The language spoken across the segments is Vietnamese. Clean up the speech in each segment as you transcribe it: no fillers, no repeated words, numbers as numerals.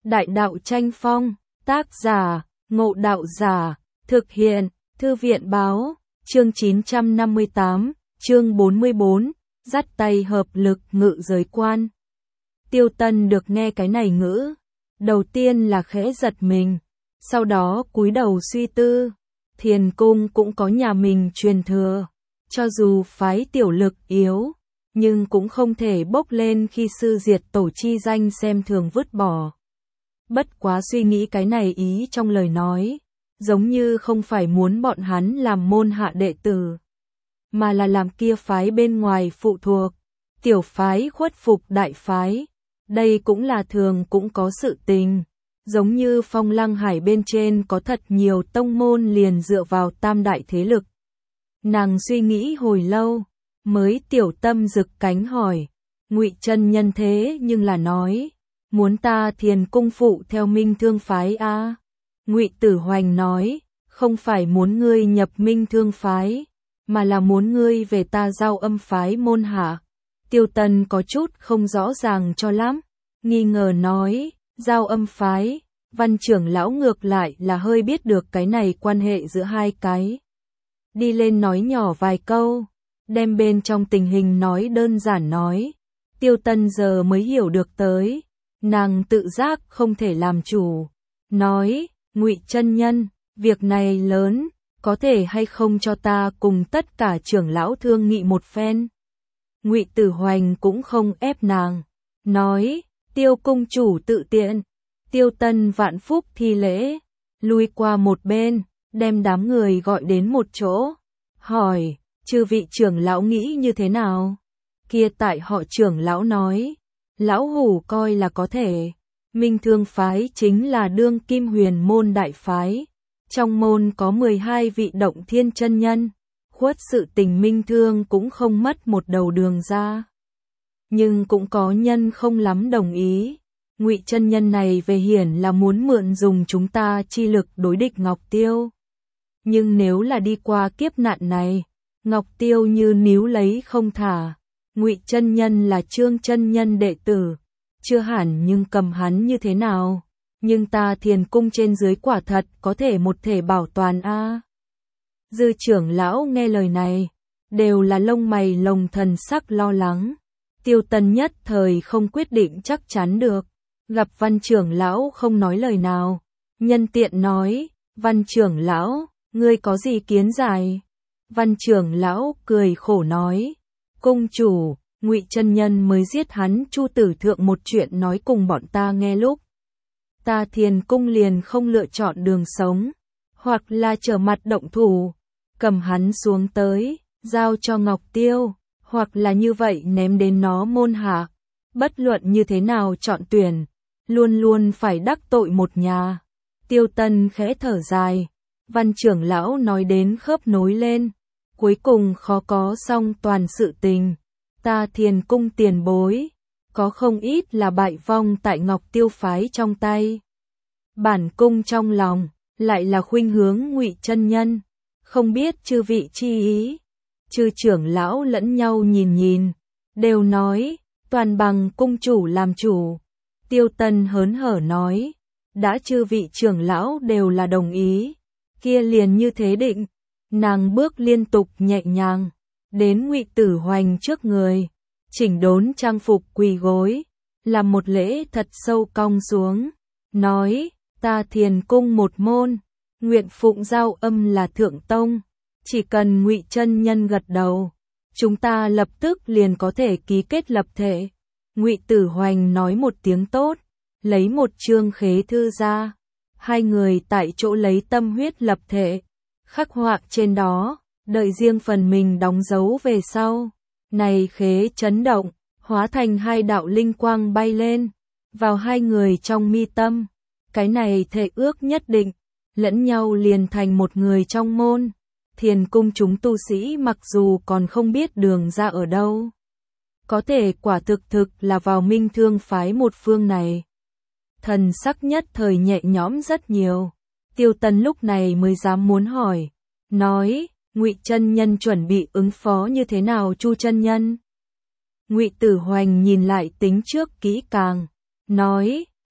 Đại đạo tranh phong, tác giả, Ngộ Đạo Giả, thực hiện, Thư viện báo, chương 958, chương 44, dắt tay hợp lực ngự giới quan. Tiêu Tân được nghe cái này ngữ, đầu tiên là khẽ giật mình, sau đó cúi đầu suy tư, Thiền Cung cũng có nhà mình truyền thừa, cho dù phái tiểu lực yếu, nhưng cũng không thể bốc lên khi sư diệt tổ chi danh xem thường vứt bỏ. Bất quá suy nghĩ cái này ý trong lời nói, giống như không phải muốn bọn hắn làm môn hạ đệ tử, mà là làm kia phái bên ngoài phụ thuộc, tiểu phái khuất phục đại phái. Đây cũng là thường cũng có sự tình, giống như Phong Lăng Hải bên trên có thật nhiều tông môn liền dựa vào tam đại thế lực. Nàng suy nghĩ hồi lâu, mới tiểu tâm rực cánh hỏi, Ngụy chân nhân thế nhưng là nói, muốn ta Thiền Cung phụ theo Minh Thương phái a? Ngụy Tử Hoành nói, không phải muốn ngươi nhập Minh Thương phái, mà là muốn ngươi về ta Giao Âm phái môn hạ. Tiêu Tân có chút không rõ ràng cho lắm, nghi ngờ nói, Giao Âm phái, Văn trưởng lão ngược lại là hơi biết được cái này quan hệ giữa hai cái. Đi lên nói nhỏ vài câu, đem bên trong tình hình nói đơn giản nói. Tiêu Tân giờ mới hiểu được tới, nàng tự giác không thể làm chủ. Nói, Ngụy chân nhân, việc này lớn, có thể hay không cho ta cùng tất cả trưởng lão thương nghị một phen. Ngụy Tử Hoành cũng không ép nàng, nói, Tiêu cung chủ tự tiện. Tiêu Tân vạn phúc thi lễ, lui qua một bên, đem đám người gọi đến một chỗ, hỏi, chư vị trưởng lão nghĩ như thế nào? Kia tại họ trưởng lão nói, lão hủ coi là có thể. Minh Thương phái chính là đương kim huyền môn đại phái, trong môn có 12 vị động thiên chân nhân, khuất sự tình Minh Thương cũng không mất một đầu đường ra. Nhưng cũng có nhân không lắm đồng ý. Ngụy chân nhân này về hiển là muốn mượn dùng chúng ta chi lực đối địch Ngọc Tiêu. Nhưng nếu là đi qua kiếp nạn này, Ngọc Tiêu như níu lấy không thả. Ngụy chân nhân là Trương chân nhân đệ tử, chưa hẳn nhưng cầm hắn như thế nào. Nhưng ta Thiền Cung trên dưới quả thật có thể một thể bảo toàn a. Dư trưởng lão nghe lời này, đều là lông mày lồng thần sắc lo lắng. Tiêu Tân nhất thời không quyết định chắc chắn được. Gặp Văn trưởng lão không nói lời nào, nhân tiện nói, Văn trưởng lão, ngươi có gì kiến giải? Văn trưởng lão cười khổ nói, cung chủ, Ngụy chân nhân mới giết hắn Chu Tử Thượng một chuyện nói cùng bọn ta nghe lúc. Ta Thiền Cung liền không lựa chọn đường sống, hoặc là trở mặt động thủ, cầm hắn xuống tới, giao cho Ngọc Tiêu, hoặc là như vậy ném đến nó môn hạ. Bất luận như thế nào chọn tuyển, luôn luôn phải đắc tội một nhà. Tiêu Tân khẽ thở dài, Văn trưởng lão nói đến khớp nối lên, cuối cùng khó có xong toàn sự tình. Ta Thiền Cung tiền bối, có không ít là bại vong tại Ngọc Tiêu phái trong tay. Bản cung trong lòng, lại là khuynh hướng Ngụy chân nhân, không biết chư vị chi ý. Chư trưởng lão lẫn nhau nhìn nhìn, đều nói, toàn bằng cung chủ làm chủ. Tiêu Tân hớn hở nói, đã chư vị trưởng lão đều là đồng ý, kia liền như thế định. Nàng bước liên tục nhẹ nhàng, đến Ngụy Tử Hoành trước người, chỉnh đốn trang phục quỳ gối, làm một lễ thật sâu cong xuống, nói, ta Thiền Cung một môn, nguyện phụng Giao Âm là thượng tông, chỉ cần Ngụy chân nhân gật đầu, chúng ta lập tức liền có thể ký kết lập thể. Ngụy Tử Hoành nói một tiếng tốt, lấy một chương khế thư ra, hai người tại chỗ lấy tâm huyết lập thể, khắc họa trên đó, đợi riêng phần mình đóng dấu về sau. Này khế chấn động, hóa thành hai đạo linh quang bay lên, vào hai người trong mi tâm. Cái này thệ ước nhất định, lẫn nhau liền thành một người trong môn. Thiền Cung chúng tu sĩ mặc dù còn không biết đường ra ở đâu, có thể quả thực là vào Minh Thương phái một phương này. Thần sắc nhất thời nhẹ nhõm rất nhiều. Tiêu Tân lúc này mới dám muốn hỏi, nói, Ngụy chân nhân chuẩn bị ứng phó như thế nào Chu chân nhân? Ngụy Tử Hoành nhìn lại tính trước kỹ càng, nói,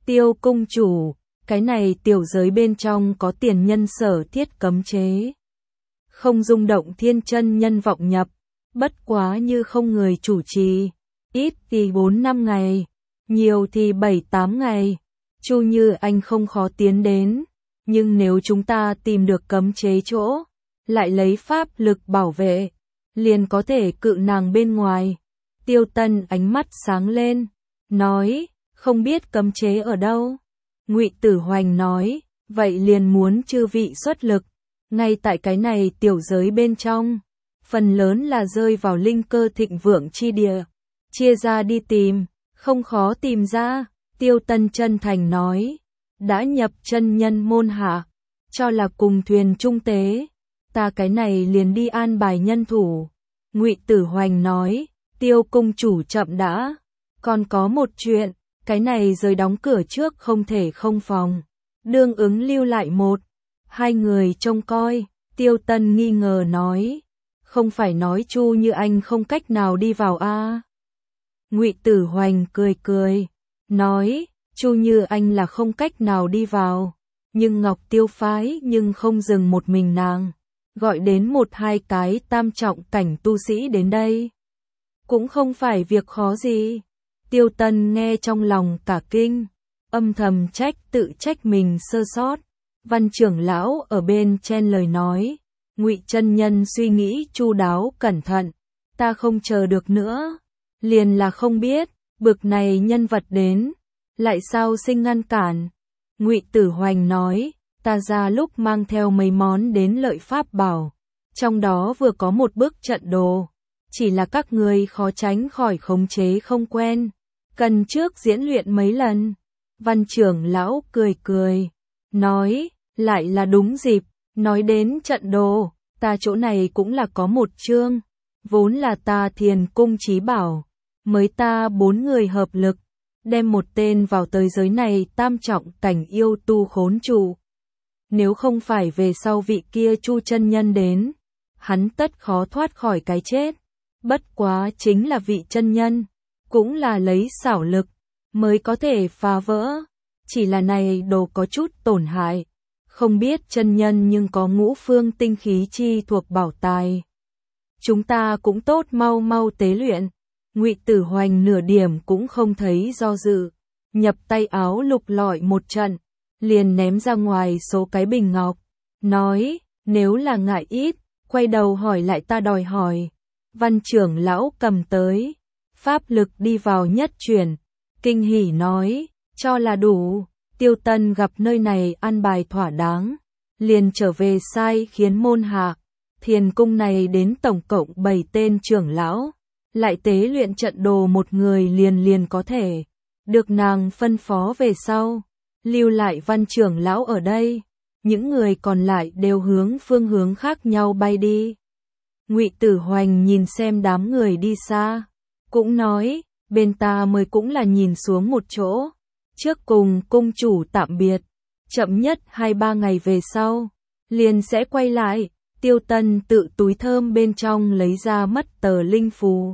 Tiêu cung chủ, cái này tiểu giới bên trong có tiền nhân sở thiết cấm chế. Không rung động thiên chân nhân vọng nhập, bất quá như không người chủ trì, ít thì 4-5 ngày, nhiều thì 7-8 ngày. Chu Như Anh không khó tiến đến, nhưng nếu chúng ta tìm được cấm chế chỗ, lại lấy pháp lực bảo vệ, liền có thể cự nàng bên ngoài. Tiêu Tân ánh mắt sáng lên, nói, không biết cấm chế ở đâu. Ngụy Tử Hoành nói, vậy liền muốn chư vị xuất lực, ngay tại cái này tiểu giới bên trong, phần lớn là rơi vào linh cơ thịnh vượng chi địa, chia ra đi tìm, không khó tìm ra. Tiêu Tân chân thành nói, đã nhập chân nhân môn hạ, cho là cùng thuyền trung tế, ta cái này liền đi an bài nhân thủ. Ngụy Tử Hoành nói, Tiêu cung chủ chậm đã, còn có một chuyện, cái này rời đóng cửa trước không thể không phòng, đương ứng lưu lại 1-2 người trông coi. Tiêu Tân nghi ngờ nói, không phải nói Chu Như Anh không cách nào đi vào a? Ngụy Tử Hoành cười cười, nói, Chu Như Anh là không cách nào đi vào, nhưng Ngọc Tiêu phái nhưng không dừng một mình nàng, gọi đến 1-2 cái tam trọng cảnh tu sĩ đến đây, cũng không phải việc khó gì. Tiêu Tân nghe trong lòng cả kinh, âm thầm tự trách mình sơ sót. Văn trưởng lão ở bên chen lời nói, Ngụy chân nhân suy nghĩ chu đáo cẩn thận, ta không chờ được nữa, liền là không biết, bực này nhân vật đến, lại sao sinh ngăn cản. Ngụy Tử Hoành nói, ta ra lúc mang theo mấy món đến lợi pháp bảo, trong đó vừa có một bức trận đồ, chỉ là các người khó tránh khỏi khống chế không quen, cần trước diễn luyện mấy lần. Văn trưởng lão cười cười, nói, lại là đúng dịp, nói đến trận đồ, ta chỗ này cũng là có một chương, vốn là ta Thiền cung chí bảo, mới ta 4 người hợp lực, đem một tên vào tới giới này tam trọng cảnh yêu tu khốn trụ. Nếu không phải về sau vị kia Chu chân nhân đến, hắn tất khó thoát khỏi cái chết. Bất quá chính là vị chân nhân, cũng là lấy xảo lực, mới có thể phá vỡ. Chỉ là này đồ có chút tổn hại, không biết chân nhân nhưng có ngũ phương tinh khí chi thuộc bảo tài. Chúng ta cũng tốt mau mau tế luyện. Ngụy Tử Hoành nửa điểm cũng không thấy do dự, nhập tay áo lục lọi một trận, liền ném ra ngoài số cái bình ngọc, nói, nếu là ngại ít, quay đầu hỏi lại ta đòi hỏi. Văn trưởng lão cầm tới, pháp lực đi vào nhất chuyển, kinh hỉ nói, cho là đủ. Tiêu Tân gặp nơi này ăn bài thỏa đáng, liền trở về sai khiến môn hạ, Thiền cung này đến tổng cộng 7 tên trưởng lão, lại tế luyện trận đồ một người liền có thể, được nàng phân phó về sau, lưu lại văn trưởng lão ở đây, những người còn lại đều hướng phương hướng khác nhau bay đi. Ngụy Tử Hoành nhìn xem đám người đi xa, cũng nói, bên ta mới cũng là nhìn xuống một chỗ, trước cùng cung chủ tạm biệt, chậm nhất 2-3 ngày về sau, liền sẽ quay lại. Tiêu Tân tự túi thơm bên trong lấy ra mất tờ linh phù,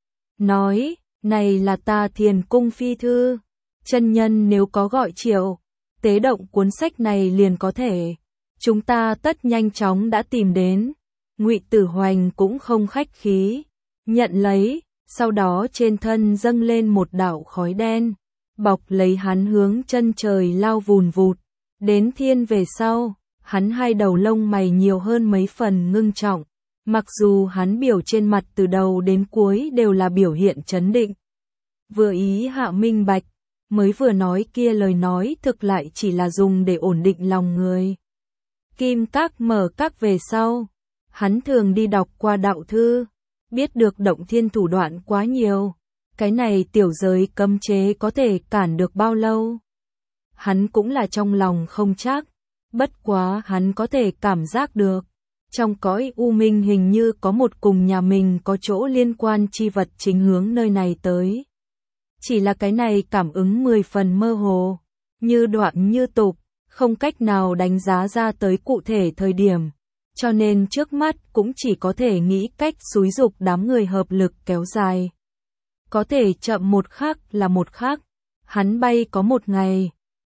nói, này là ta Thiền cung phi thư, chân nhân nếu có gọi triệu, tế động cuốn sách này liền có thể, chúng ta tất nhanh chóng đã tìm đến. Ngụy Tử Hoành cũng không khách khí, nhận lấy, sau đó trên thân dâng lên một đạo khói đen, bọc lấy hắn hướng chân trời lao vùn vụt, đến thiên về sau, hắn hai đầu lông mày nhiều hơn mấy phần ngưng trọng, mặc dù hắn biểu trên mặt từ đầu đến cuối đều là biểu hiện trấn định. Vừa ý hạ minh bạch, mới vừa nói kia lời nói thực lại chỉ là dùng để ổn định lòng người. Kim các mở các về sau, hắn thường đi đọc qua đạo thư, biết được động thiên thủ đoạn quá nhiều, cái này tiểu giới cấm chế có thể cản được bao lâu. Hắn cũng là trong lòng không chắc, bất quá hắn có thể cảm giác được, trong cõi u minh hình như có một cùng nhà mình có chỗ liên quan chi vật chính hướng nơi này tới. Chỉ là cái này cảm ứng 10 phần mơ hồ, như đoạn như tục, không cách nào đánh giá ra tới cụ thể thời điểm, cho nên trước mắt cũng chỉ có thể nghĩ cách xúi giục đám người hợp lực kéo dài. Có thể chậm một khắc là một khắc, hắn bay có một ngày,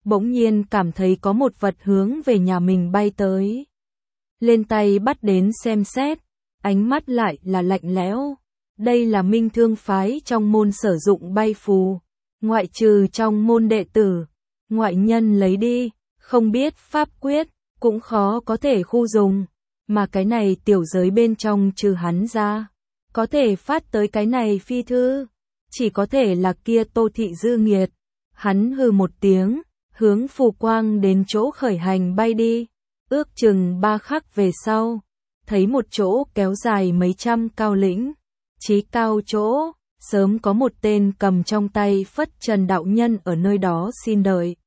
bỗng nhiên cảm thấy có một vật hướng về nhà mình bay tới. Lên tay bắt đến xem xét, ánh mắt lại là lạnh lẽo. Đây là Minh Thương phái trong môn sử dụng bay phù, ngoại trừ trong môn đệ tử, ngoại nhân lấy đi, không biết pháp quyết, cũng khó có thể khu dùng, mà cái này tiểu giới bên trong trừ hắn ra, có thể phát tới cái này phi thư, chỉ có thể là kia Tô Thị Dư nghiệt. Hắn hừ một tiếng, hướng phù quang đến chỗ khởi hành bay đi, ước chừng 3 khắc về sau, thấy một chỗ kéo dài mấy trăm cao lĩnh, chí cao chỗ, sớm có một tên cầm trong tay phất trần đạo nhân ở nơi đó xin đợi.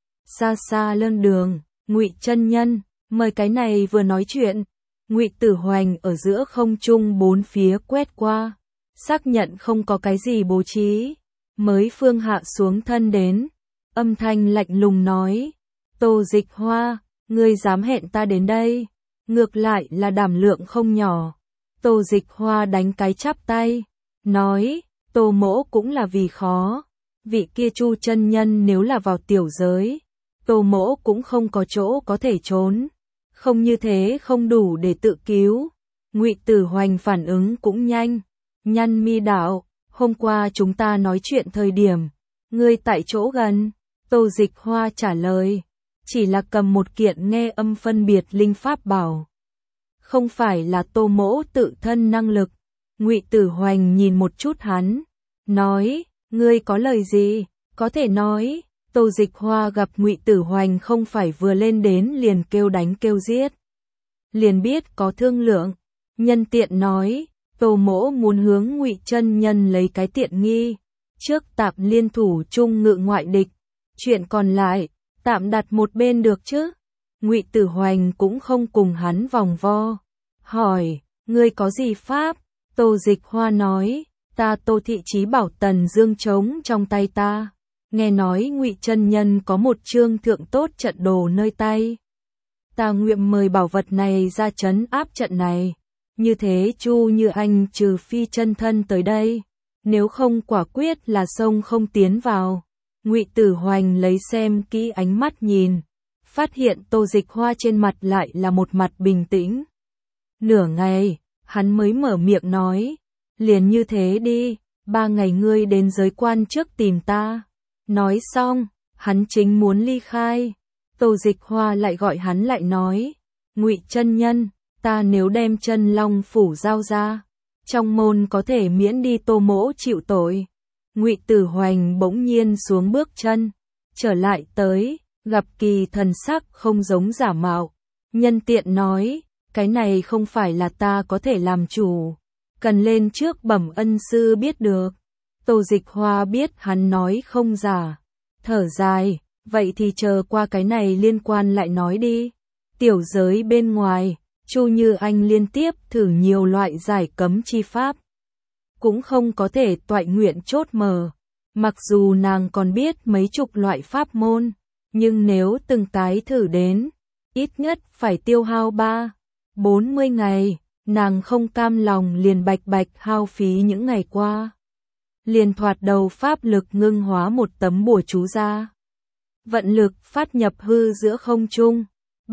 Xa xa lân đường, Ngụy chân nhân, mời. Cái này vừa nói chuyện, Ngụy Tử Hoành ở giữa không trung bốn phía quét qua, xác nhận không có cái gì bố trí, mới phương hạ xuống thân đến, âm thanh lạnh lùng nói: Tô Dịch Hoa, ngươi dám hẹn ta đến đây, ngược lại là đảm lượng không nhỏ. Tô Dịch Hoa đánh cái chắp tay, nói: Tô mỗ cũng là vì khó, vị kia Chu chân nhân nếu là vào tiểu giới, Tô mỗ cũng không có chỗ có thể trốn, không như thế không đủ để tự cứu. Ngụy Tử Hoành phản ứng cũng nhanh, nhăn mi đạo: hôm qua chúng ta nói chuyện thời điểm, ngươi tại chỗ gần. Tô Dịch Hoa trả lời, chỉ là cầm một kiện nghe âm phân biệt linh pháp bảo, không phải là Tô mỗ tự thân năng lực. Ngụy Tử Hoành nhìn một chút hắn, nói: ngươi có lời gì, có thể nói. Tô Dịch Hoa gặp Ngụy Tử Hoành không phải vừa lên đến liền kêu đánh kêu giết, liền biết có thương lượng, nhân tiện nói: Tô mỗ muốn hướng Ngụy chân nhân lấy cái tiện nghi, trước tạm liên thủ chung ngự ngoại địch, chuyện còn lại tạm đặt một bên được chứ. Ngụy Tử Hoành cũng không cùng hắn vòng vo, hỏi: ngươi có gì pháp? Tô Dịch Hoa nói: ta Tô Thị Chí Bảo Tần Dương trống trong tay ta, nghe nói Ngụy chân nhân có một chương thượng tốt trận đồ nơi tay, ta nguyện mời bảo vật này ra trấn áp trận này. Như thế Chu Như Anh trừ phi chân thân tới đây, nếu không quả quyết là sông không tiến vào. Ngụy Tử Hoành lấy xem kỹ ánh mắt nhìn, phát hiện Tô Dịch Hoa trên mặt lại là một mặt bình tĩnh. Nửa ngày, hắn mới mở miệng nói: liền như thế đi, 3 ngày ngươi đến giới quan trước tìm ta. Nói xong, hắn chính muốn ly khai, Tô Dịch Hoa lại gọi hắn lại nói: Ngụy chân nhân, ta nếu đem Chân Long phủ giao ra, trong môn có thể miễn đi Tô mỗ chịu tội. Ngụy Tử Hoành bỗng nhiên xuống bước chân, trở lại tới, gặp kỳ thần sắc không giống giả mạo, nhân tiện nói: cái này không phải là ta có thể làm chủ, cần lên trước bẩm ân sư biết được. Tô Dịch Hoa biết hắn nói không giả, thở dài, vậy thì chờ qua cái này liên quan lại nói đi. Tiểu giới bên ngoài, Chu Như Anh liên tiếp thử nhiều loại giải cấm chi pháp, cũng không có thể toại nguyện chốt mở. Mặc dù nàng còn biết mấy chục loại pháp môn, nhưng nếu từng cái thử đến, ít nhất phải tiêu hao 30-40 ngày, nàng không cam lòng liền bạch bạch hao phí những ngày qua. Liền thoạt đầu pháp lực ngưng hóa một tấm bùa chú ra, vận lực phát nhập hư giữa không trung.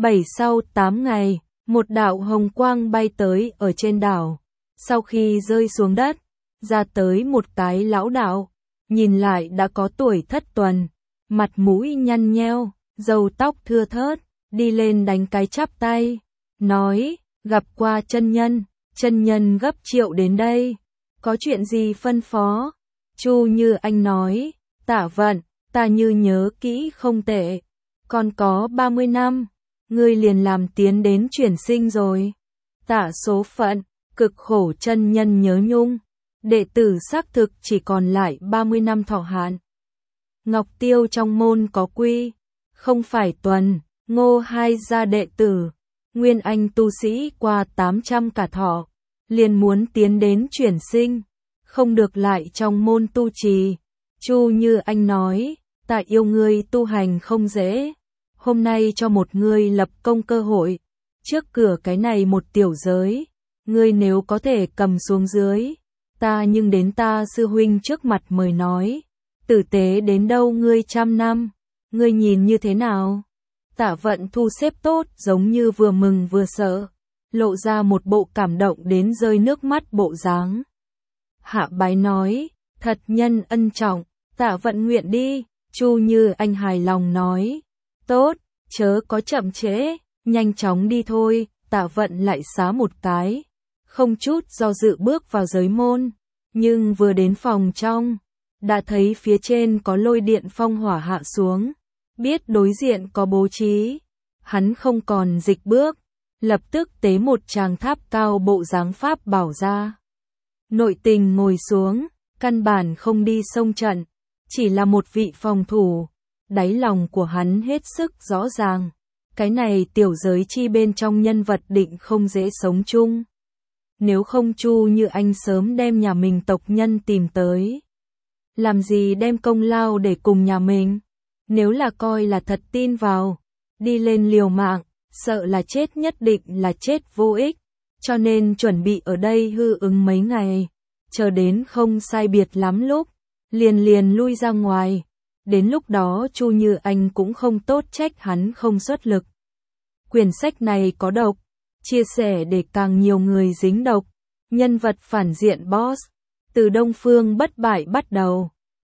7-8 ngày, một đạo hồng quang bay tới ở trên đảo, sau khi rơi xuống đất, ra tới một cái lão đạo, nhìn lại đã có tuổi thất tuần, mặt mũi nhăn nheo, râu tóc thưa thớt, đi lên đánh cái chắp tay, nói: gặp qua chân nhân gấp triệu đến đây, có chuyện gì phân phó? Chu Như Anh nói: Tả vận, ta như nhớ kỹ không tệ, còn có 30 năm, ngươi liền làm tiến đến chuyển sinh rồi. Tả số phận, cực khổ chân nhân nhớ nhung, đệ tử xác thực chỉ còn lại 30 năm thọ hạn. Ngọc Tiêu trong môn có quy, không phải tuần, Ngô hai gia đệ tử, Nguyên Anh tu sĩ qua 800 cả thọ, liền muốn tiến đến chuyển sinh, không được lại trong môn tu trì. Chu Như Anh nói: ta yêu ngươi tu hành không dễ, hôm nay cho một ngươi lập công cơ hội, trước cửa cái này một tiểu giới, ngươi nếu có thể cầm xuống dưới, ta nhưng đến ta sư huynh trước mặt mời nói, tử tế đến đâu ngươi 100 năm. Ngươi nhìn như thế nào? Tạ Vận thu xếp tốt giống như vừa mừng vừa sợ, lộ ra một bộ cảm động đến rơi nước mắt bộ dáng. Hạ Bái nói, thật nhân ân trọng, Tạ Vận nguyện đi. Chu Như Anh hài lòng nói, tốt, chớ có chậm trễ, nhanh chóng đi thôi. Tạ Vận lại xá một cái, không chút do dự bước vào giới môn, nhưng vừa đến phòng trong, đã thấy phía trên có lôi điện phong hỏa hạ xuống, biết đối diện có bố trí, hắn không còn dịch bước, lập tức tế một tràng tháp cao bộ dáng pháp bảo ra. Nội tình ngồi xuống, căn bản không đi xông trận, chỉ là một vị phòng thủ, đáy lòng của hắn hết sức rõ ràng. Cái này tiểu giới chi bên trong nhân vật định không dễ sống chung. Nếu không Chu Như Anh sớm đem nhà mình tộc nhân tìm tới. Làm gì đem công lao để cùng nhà mình? Nếu là coi là thật tin vào, đi lên liều mạng, sợ là chết nhất định là chết vô ích. Cho nên chuẩn bị ở đây hư ứng mấy ngày, chờ đến không sai biệt lắm lúc, liền lui ra ngoài. Đến lúc đó Chu Như Anh cũng không tốt trách hắn không xuất lực. Quyển sách này có độc, chia sẻ để càng nhiều người dính độc. Nhân vật phản diện boss, từ Đông Phương bất bại bắt đầu.